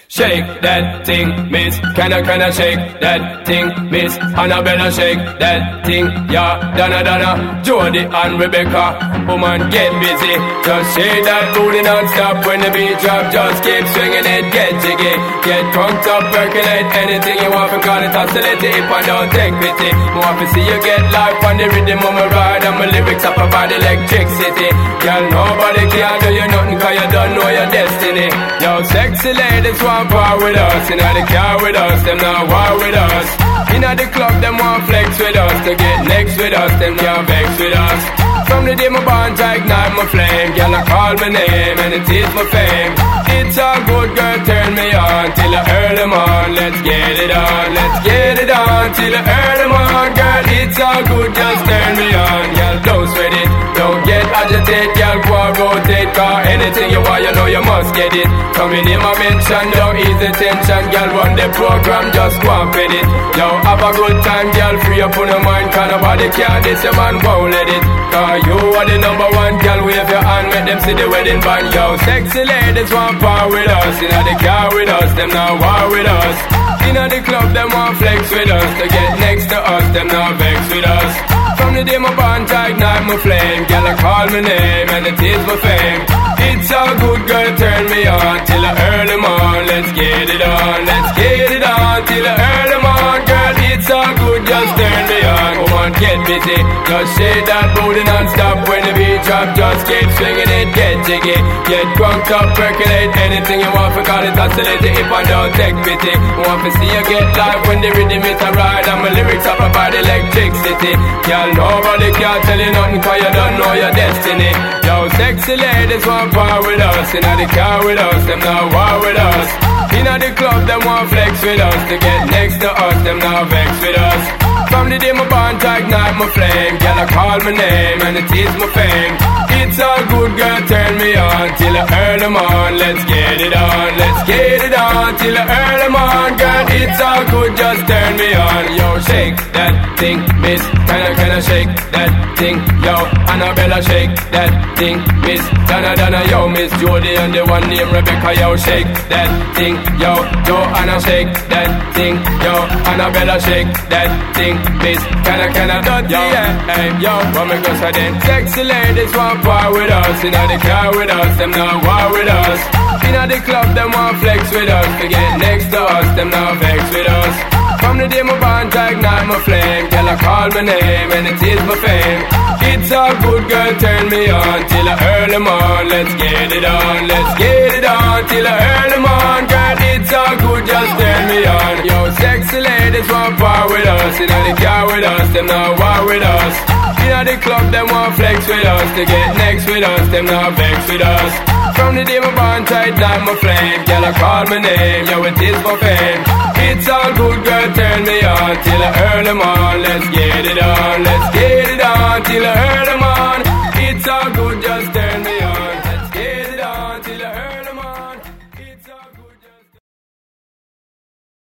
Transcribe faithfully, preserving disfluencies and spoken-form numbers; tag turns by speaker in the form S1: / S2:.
S1: Shake that thing, miss. Can I, can I shake that thing, miss? Annabella, shake that thing, yeah. Donna, Donna, Jody and Rebecca. Woman, get busy. Just shake that booty non-stop. When the beat drop, just keep swinging it. Get jiggy, get drunk up, percolate. Anything you want, for call it oscillate. If I don't take pity, want to see you get life on the rhythm of my ride. And my lyrics up about electricity. Girl, nobody can do you nothing, cause you don't know your destiny. Yo, sexy ladies want part with us. Inna the car with us, them not war with us. Inna the club, them want flex with us. To get next with us, them can't vex with us. From the day my bond, I ignite my flame. Girl, I call my name and it is my fame. It's all good, girl, turn me on till I earn them on. Let's get it on, let's get it on till I earn them on. Girl, it's all good, just turn me on. Girl, don't sweat it, don't get agitated. Girl, go and rotate, cause anything you want, you know you must get it. Coming in my mention, don't ease the tension. Girl, run the program, just go and fit it. Yo, have a good time, girl, free up on your mind. Cause nobody can, this your man won't let it. Cause you are the number one, girl, wave your hand, make them see the wedding band. Yo, sexy ladies want part with us. Inna the car with us, them not war with us. Inna the club, them want flex with us. To get next to us, them not vex with us. From the day my bond, I ignite my flame. Girl, I call my name and it is my fame. It's all good, girl, turn me on till I earn them on. Let's get it on, let's get it on till I earn them on. Girl, it's all good, just turn me on. Come on, get busy, just shake that booty non-stop. When the beat drop, just keep swinging it, get jiggy. Get drunk up, percolate. Anything you want, for call it oscillate. If I don't take pity, want to see you get live when the rhythm is a ride. And my lyrics up about electricity. Girl, nobody can tell you nothing, cause you don't know your destiny. Yo, sexy ladies want part with us. Inna the car with us, them not war with us. Inna the club, them want flex with us. To get next to us, them not vex with us. From the day my bond, I ignite my flame. Girl, I call my name and it is my fame. It's all good, girl, turn me on till I earn them on. Let's get it on, let's get it on till I earn them on. Girl, it's all good, just turn me on. Yo, shake that thing, miss. Can I, can I shake that thing? Yo, Annabella, shake that thing, miss. Donna, Donna, yo, Miss Jody and the one named Rebecca. Yo, shake that thing, yo. Joanna, shake that thing, yo. Annabella, shake that thing, miss. Can I, can I, yo, hey, yo, what me go say then? Sexy ladies want part with us. Inna the car with us, them not war with us. Inna the club, them want flex with us. To get next to us, them not vex with us. From the day my bond, I ignite my flame. Girl, I call my name and it is my fame. It's all good, girl, turn me on till I earn them on. Let's get it on, let's get it on till I earn them on. Girl, it's all good, just turn me on. Yo, sexy ladies want part with us. Inna the car with us, them not war with us. Inna the club, them want flex with us. To get next with us, them not vex with us. From the day my bond, I ignite my flame. Girl, I call my name, yo, it is my fame. It's all good, girl, turn me on till I earn them on. Let's get it on, let's get it on till I earn them on.